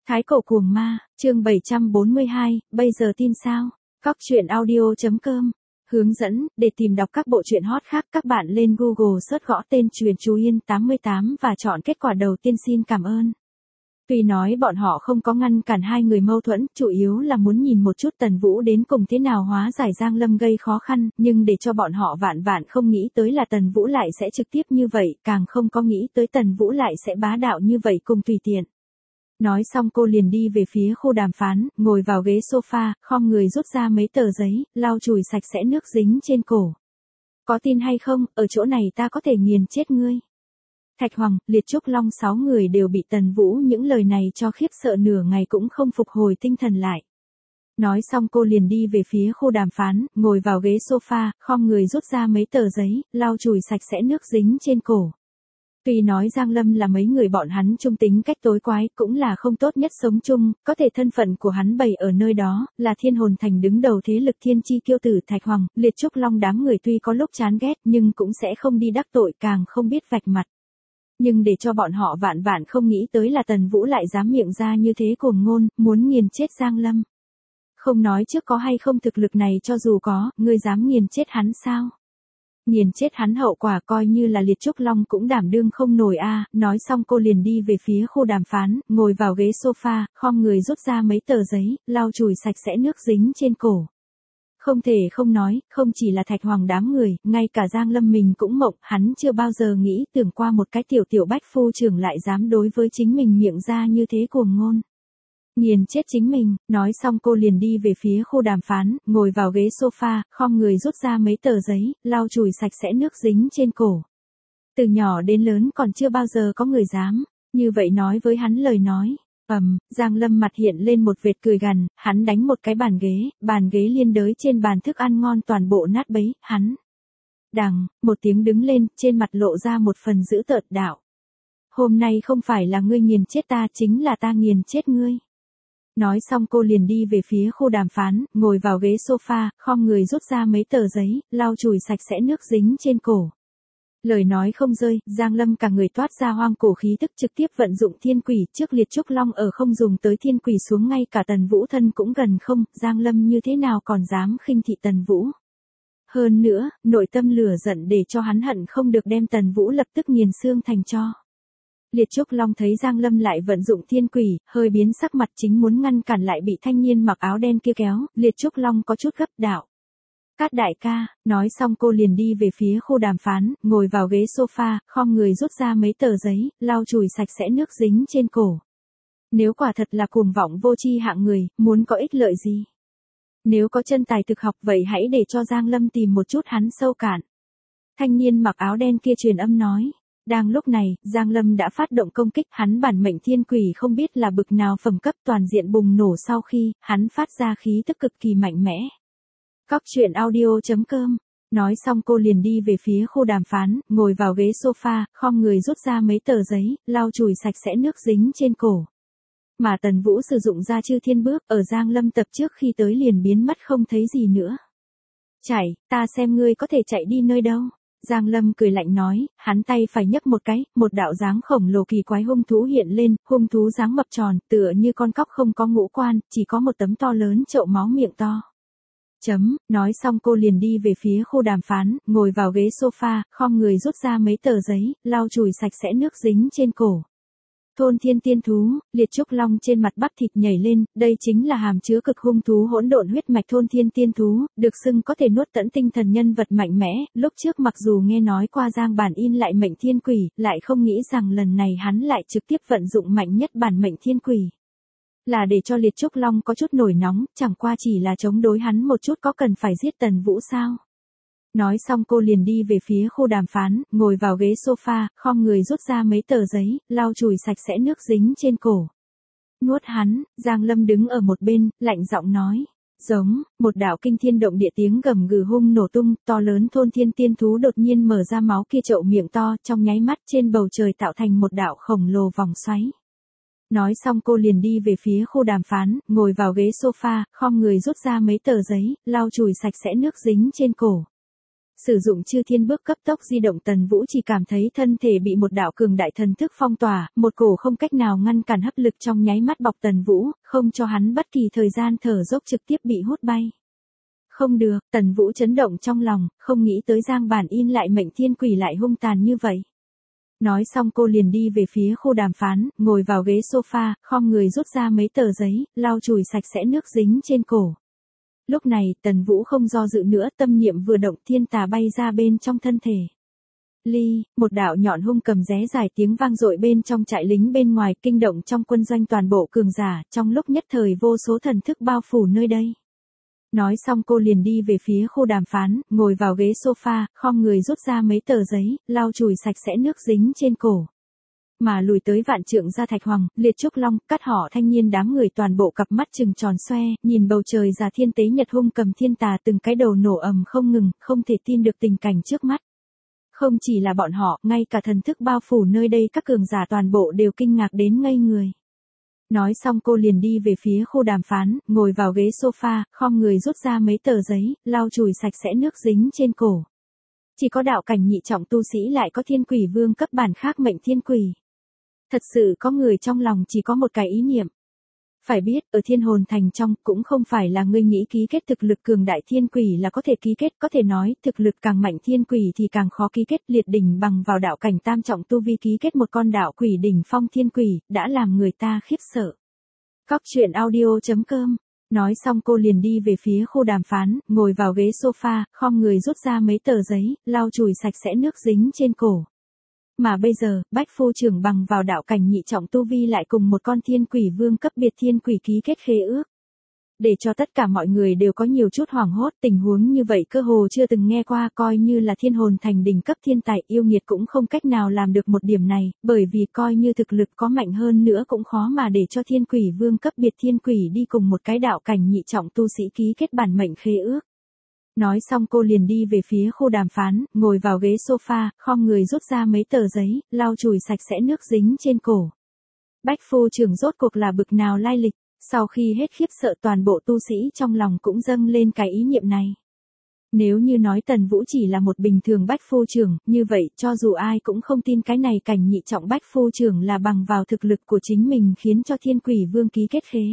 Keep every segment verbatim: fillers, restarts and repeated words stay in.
Thái cổ cuồng ma, chương bảy trăm bốn mươi hai, bây giờ tin sao? Cóc truyện audio chấm com. Hướng dẫn, để tìm đọc các bộ truyện hot khác các bạn lên Google search gõ tên Truyện Chú Yên tám mươi tám và chọn kết quả đầu tiên xin cảm ơn. Tuy nói bọn họ không có ngăn cản hai người mâu thuẫn, chủ yếu là muốn nhìn một chút Tần Vũ đến cùng thế nào hóa giải Giang Lâm gây khó khăn, nhưng để cho bọn họ vạn vạn không nghĩ tới là Tần Vũ lại sẽ trực tiếp như vậy, càng không có nghĩ tới Tần Vũ lại sẽ bá đạo như vậy cùng tùy tiện. Nói xong cô liền đi về phía khu đàm phán, ngồi vào ghế sofa, khom người rút ra mấy tờ giấy, lau chùi sạch sẽ nước dính trên cổ. Có tin hay không, ở chỗ này ta có thể nghiền chết ngươi. Thạch Hoàng, Liệt Trúc Long sáu người đều bị Tần Vũ những lời này cho khiếp sợ nửa ngày cũng không phục hồi tinh thần lại. Nói xong cô liền đi về phía khu đàm phán, ngồi vào ghế sofa, khom người rút ra mấy tờ giấy, lau chùi sạch sẽ nước dính trên cổ. Tuy nói Giang Lâm là mấy người bọn hắn chung tính cách tối quái, cũng là không tốt nhất sống chung, có thể thân phận của hắn bày ở nơi đó, là Thiên Hồn Thành đứng đầu thế lực thiên chi kiêu tử Thạch Hoàng, Liệt Trúc Long đám người tuy có lúc chán ghét nhưng cũng sẽ không đi đắc tội, càng không biết vạch mặt. Nhưng để cho bọn họ vạn vạn không nghĩ tới là Tần Vũ lại dám miệng ra như thế cuồng ngôn, muốn nghiền chết Giang Lâm. Không nói trước có hay không thực lực này, cho dù có, ngươi dám nghiền chết hắn sao? Nghiền chết hắn hậu quả coi như là Liệt Trúc Long cũng đảm đương không nổi a. À. Nói xong cô liền đi về phía khu đàm phán, ngồi vào ghế sofa, khom người rút ra mấy tờ giấy, lau chùi sạch sẽ nước dính trên cổ. Không thể không nói, không chỉ là Thạch Hoàng đám người, ngay cả Giang Lâm mình cũng mộng, hắn chưa bao giờ nghĩ tưởng qua một cái tiểu tiểu bách phu trưởng lại dám đối với chính mình miệng ra như thế cuồng ngôn. Nghiền chết chính mình, nói xong cô liền đi về phía khu đàm phán, ngồi vào ghế sofa, khom người rút ra mấy tờ giấy, lau chùi sạch sẽ nước dính trên cổ. Từ nhỏ đến lớn còn chưa bao giờ có người dám, như vậy nói với hắn lời nói. Ầm, um, Giang Lâm mặt hiện lên một vệt cười gằn, hắn đánh một cái bàn ghế, bàn ghế liên đới trên bàn thức ăn ngon toàn bộ nát bấy, hắn. Đằng, một tiếng đứng lên, trên mặt lộ ra một phần dữ tợn đạo. Hôm nay không phải là ngươi nghiền chết ta, chính là ta nghiền chết ngươi. Nói xong cô liền đi về phía khu đàm phán, ngồi vào ghế sofa, khom người rút ra mấy tờ giấy, lau chùi sạch sẽ nước dính trên cổ. Lời nói không rơi, Giang Lâm cả người toát ra hoang cổ khí tức, trực tiếp vận dụng thiên quỷ, trước Liệt Trúc Long ở không dùng tới thiên quỷ xuống, ngay cả Tần Vũ thân cũng gần không, Giang Lâm như thế nào còn dám khinh thị Tần Vũ. Hơn nữa, nội tâm lửa giận để cho hắn hận không được đem Tần Vũ lập tức nghiền xương thành tro. Liệt Trúc Long thấy Giang Lâm lại vận dụng thiên quỷ, hơi biến sắc mặt, chính muốn ngăn cản lại bị thanh niên mặc áo đen kia kéo, Liệt Trúc Long có chút gấp đạo. Cát đại ca, nói xong cô liền đi về phía khu đàm phán, ngồi vào ghế sofa, khom người rút ra mấy tờ giấy, lau chùi sạch sẽ nước dính trên cổ. Nếu quả thật là cuồng vọng vô tri hạng người, muốn có ích lợi gì? Nếu có chân tài thực học vậy hãy để cho Giang Lâm tìm một chút hắn sâu cạn. Thanh niên mặc áo đen kia truyền âm nói. Đang lúc này, Giang Lâm đã phát động công kích, hắn bản mệnh thiên quỷ không biết là bực nào phẩm cấp toàn diện bùng nổ sau khi, hắn phát ra khí tức cực kỳ mạnh mẽ. Cóc truyện audio chấm com. Nói xong cô liền đi về phía khu đàm phán, ngồi vào ghế sofa, khom người rút ra mấy tờ giấy, lau chùi sạch sẽ nước dính trên cổ. Mà Tần Vũ sử dụng ra chư thiên bước, ở Giang Lâm tập trước khi tới liền biến mất không thấy gì nữa. Chạy, ta xem ngươi có thể chạy đi nơi đâu. Giang Lâm cười lạnh nói, hắn tay phải nhấc một cái, một đạo dáng khổng lồ kỳ quái hung thú hiện lên, hung thú dáng mập tròn, tựa như con cóc không có ngũ quan, chỉ có một tấm to lớn chậu máu miệng to. Chấm, nói xong cô liền đi về phía khu đàm phán, ngồi vào ghế sofa, khom người rút ra mấy tờ giấy, lau chùi sạch sẽ nước dính trên cổ. Thôn thiên tiên thú, Liệt Trúc Long trên mặt bắp thịt nhảy lên, đây chính là hàm chứa cực hung thú hỗn độn huyết mạch thôn thiên tiên thú, được xưng có thể nuốt tận tinh thần nhân vật mạnh mẽ, lúc trước mặc dù nghe nói qua Giang Bản In lại mệnh thiên quỷ, lại không nghĩ rằng lần này hắn lại trực tiếp vận dụng mạnh nhất bản mệnh thiên quỷ. Là để cho Liệt Trúc Long có chút nổi nóng, chẳng qua chỉ là chống đối hắn một chút, có cần phải giết Tần Vũ sao? Nói xong cô liền đi về phía khu đàm phán, ngồi vào ghế sofa, khom người rút ra mấy tờ giấy, lau chùi sạch sẽ nước dính trên cổ. Nuốt hắn, Giang Lâm đứng ở một bên, lạnh giọng nói. Giống, một đạo kinh thiên động địa tiếng gầm gừ hung nổ tung, to lớn thôn thiên tiên thú đột nhiên mở ra máu kia chậu miệng to, trong nháy mắt trên bầu trời tạo thành một đạo khổng lồ vòng xoáy. Nói xong cô liền đi về phía khu đàm phán, ngồi vào ghế sofa, khom người rút ra mấy tờ giấy, lau chùi sạch sẽ nước dính trên cổ. Sử dụng chư thiên bước cấp tốc di động, Tần Vũ chỉ cảm thấy thân thể bị một đạo cường đại thần thức phong tỏa, một cổ không cách nào ngăn cản hấp lực trong nháy mắt bọc Tần Vũ, không cho hắn bất kỳ thời gian thở dốc, trực tiếp bị hút bay. Không được, Tần Vũ chấn động trong lòng, không nghĩ tới Giang Bản In lại mệnh thiên quỷ lại hung tàn như vậy. Nói xong cô liền đi về phía khu đàm phán, ngồi vào ghế sofa, khom người rút ra mấy tờ giấy, lau chùi sạch sẽ nước dính trên cổ. Lúc này, Tần Vũ không do dự nữa, tâm niệm vừa động, thiên tà bay ra bên trong thân thể. Ly, một đạo nhọn hung cầm ré dài tiếng vang dội bên trong trại lính bên ngoài, kinh động trong quân doanh toàn bộ cường giả, trong lúc nhất thời vô số thần thức bao phủ nơi đây. Nói xong cô liền đi về phía khu đàm phán, ngồi vào ghế sofa, khom người rút ra mấy tờ giấy, lau chùi sạch sẽ nước dính trên cổ. Mà lùi tới vạn trượng gia Thạch Hoàng, Liệt Trúc Long, Cát Họ thanh niên đám người toàn bộ cặp mắt trừng tròn xoe, nhìn bầu trời già thiên tế nhật hung cầm thiên tà từng cái đầu nổ ầm không ngừng, không thể tin được tình cảnh trước mắt. Không chỉ là bọn họ, ngay cả thần thức bao phủ nơi đây các cường giả toàn bộ đều kinh ngạc đến ngây người. Nói xong cô liền đi về phía khu đàm phán, ngồi vào ghế sofa, khom người rút ra mấy tờ giấy, lau chùi sạch sẽ nước dính trên cổ. Chỉ có đạo cảnh nhị trọng tu sĩ lại có thiên quỷ vương cấp bản khác mệnh thiên quỷ. Thật sự có người trong lòng chỉ có một cái ý niệm. Phải biết, ở thiên hồn thành trong, cũng không phải là ngươi nghĩ ký kết thực lực cường đại thiên quỷ là có thể ký kết, có thể nói, thực lực càng mạnh thiên quỷ thì càng khó ký kết. Liệt đỉnh bằng vào đạo cảnh tam trọng tu vi ký kết một con đạo quỷ đỉnh phong thiên quỷ, đã làm người ta khiếp sợ. Cóc truyện audio chấm com. Nói xong cô liền đi về phía khu đàm phán, ngồi vào ghế sofa, khom người rút ra mấy tờ giấy, lau chùi sạch sẽ nước dính trên cổ. Mà bây giờ, Bách Phu trưởng bằng vào đạo cảnh nhị trọng tu vi lại cùng một con thiên quỷ vương cấp biệt thiên quỷ ký kết khế ước. Để cho tất cả mọi người đều có nhiều chút hoảng hốt, tình huống như vậy cơ hồ chưa từng nghe qua, coi như là thiên hồn thành đỉnh cấp thiên tài yêu nghiệt cũng không cách nào làm được một điểm này, bởi vì coi như thực lực có mạnh hơn nữa cũng khó mà để cho thiên quỷ vương cấp biệt thiên quỷ đi cùng một cái đạo cảnh nhị trọng tu sĩ ký kết bản mệnh khế ước. Nói xong cô liền đi về phía khu đàm phán, ngồi vào ghế sofa, khom người rút ra mấy tờ giấy, lau chùi sạch sẽ nước dính trên cổ. Bách Phu trưởng rốt cuộc là bực nào lai lịch, sau khi hết khiếp sợ toàn bộ tu sĩ trong lòng cũng dâng lên cái ý niệm này. Nếu như nói Tần Vũ chỉ là một bình thường Bách Phu trưởng, như vậy cho dù ai cũng không tin cái này cảnh nhị trọng Bách Phu trưởng là bằng vào thực lực của chính mình khiến cho thiên quỷ vương ký kết khế.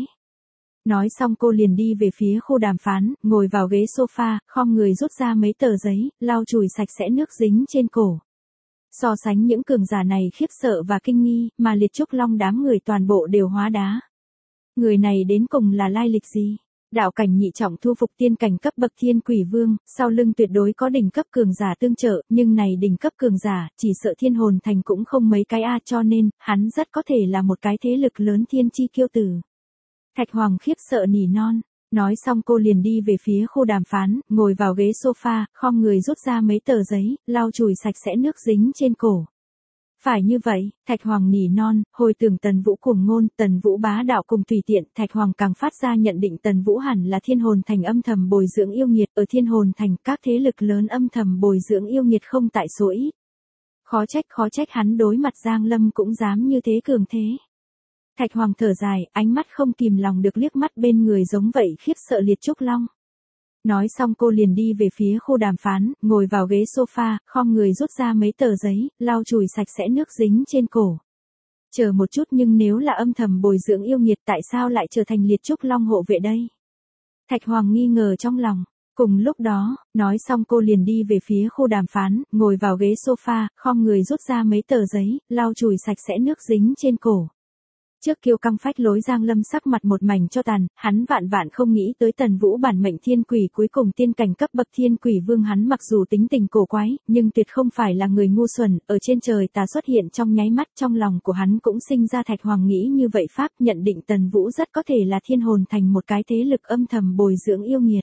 Nói xong cô liền đi về phía khu đàm phán, ngồi vào ghế sofa, khom người rút ra mấy tờ giấy, lau chùi sạch sẽ nước dính trên cổ. So sánh những cường giả này khiếp sợ và kinh nghi, mà Liệt Trúc Long đám người toàn bộ đều hóa đá. Người này đến cùng là lai lịch gì? Đạo cảnh nhị trọng thu phục tiên cảnh cấp bậc thiên quỷ vương, sau lưng tuyệt đối có đỉnh cấp cường giả tương trợ, nhưng này đỉnh cấp cường giả, chỉ sợ thiên hồn thành cũng không mấy cái a, cho nên, hắn rất có thể là một cái thế lực lớn thiên chi kiêu tử. Thạch Hoàng khiếp sợ nỉ non. Nói xong cô liền đi về phía khu đàm phán, ngồi vào ghế sofa, khom người rút ra mấy tờ giấy, lau chùi sạch sẽ nước dính trên cổ. Phải như vậy, Thạch Hoàng nỉ non, hồi tưởng Tần Vũ cuồng ngôn, Tần Vũ bá đạo cùng tùy tiện, Thạch Hoàng càng phát ra nhận định Tần Vũ hẳn là thiên hồn thành âm thầm bồi dưỡng yêu nghiệt, ở thiên hồn thành các thế lực lớn âm thầm bồi dưỡng yêu nghiệt không tại số ít. Khó trách khó trách hắn đối mặt Giang Lâm cũng dám như thế cường thế. Thạch Hoàng thở dài, ánh mắt không kìm lòng được liếc mắt bên người giống vậy khiếp sợ Liệt Trúc Long. Nói xong cô liền đi về phía khu đàm phán, ngồi vào ghế sofa, khom người rút ra mấy tờ giấy, lau chùi sạch sẽ nước dính trên cổ. Chờ một chút, nhưng nếu là âm thầm bồi dưỡng yêu nghiệt tại sao lại trở thành Liệt Trúc Long hộ vệ đây? Thạch Hoàng nghi ngờ trong lòng. Cùng lúc đó, nói xong cô liền đi về phía khu đàm phán, ngồi vào ghế sofa, khom người rút ra mấy tờ giấy, lau chùi sạch sẽ nước dính trên cổ. Trước kiêu căng phách lối Giang Lâm sắc mặt một mảnh cho tàn, hắn vạn vạn không nghĩ tới Tần Vũ bản mệnh thiên quỷ cuối cùng tiên cảnh cấp bậc thiên quỷ vương, hắn mặc dù tính tình cổ quái, nhưng tuyệt không phải là người ngu xuẩn, ở trên trời tà xuất hiện trong nháy mắt, trong lòng của hắn cũng sinh ra Thạch Hoàng nghĩ như vậy pháp, nhận định Tần Vũ rất có thể là thiên hồn thành một cái thế lực âm thầm bồi dưỡng yêu nghiệt.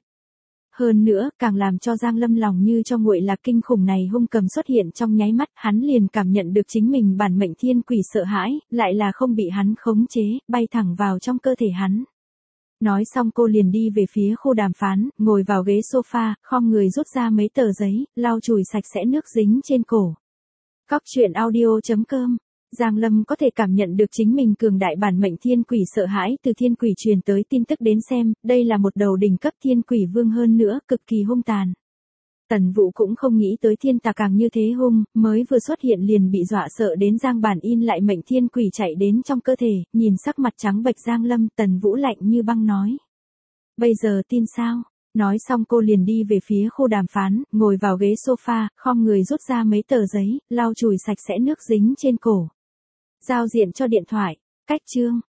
Hơn nữa, càng làm cho Giang Lâm lòng như cho nguội là kinh khủng này hung cầm xuất hiện trong nháy mắt, hắn liền cảm nhận được chính mình bản mệnh thiên quỷ sợ hãi, lại là không bị hắn khống chế, bay thẳng vào trong cơ thể hắn. Nói xong cô liền đi về phía khu đàm phán, ngồi vào ghế sofa, khom người rút ra mấy tờ giấy, lau chùi sạch sẽ nước dính trên cổ. Cóc truyện audio chấm com. Giang Lâm có thể cảm nhận được chính mình cường đại bản mệnh thiên quỷ sợ hãi từ thiên quỷ truyền tới tin tức đến xem, đây là một đầu đỉnh cấp thiên quỷ vương hơn nữa, cực kỳ hung tàn. Tần Vũ cũng không nghĩ tới thiên tà càng như thế hung, mới vừa xuất hiện liền bị dọa sợ đến Giang Bản In lại mệnh thiên quỷ chạy đến trong cơ thể, nhìn sắc mặt trắng bệch Giang Lâm, Tần Vũ lạnh như băng nói. Bây giờ tin sao? Nói xong cô liền đi về phía khu đàm phán, ngồi vào ghế sofa, khom người rút ra mấy tờ giấy, lau chùi sạch sẽ nước dính trên cổ. Giao diện cho điện thoại, cách chương.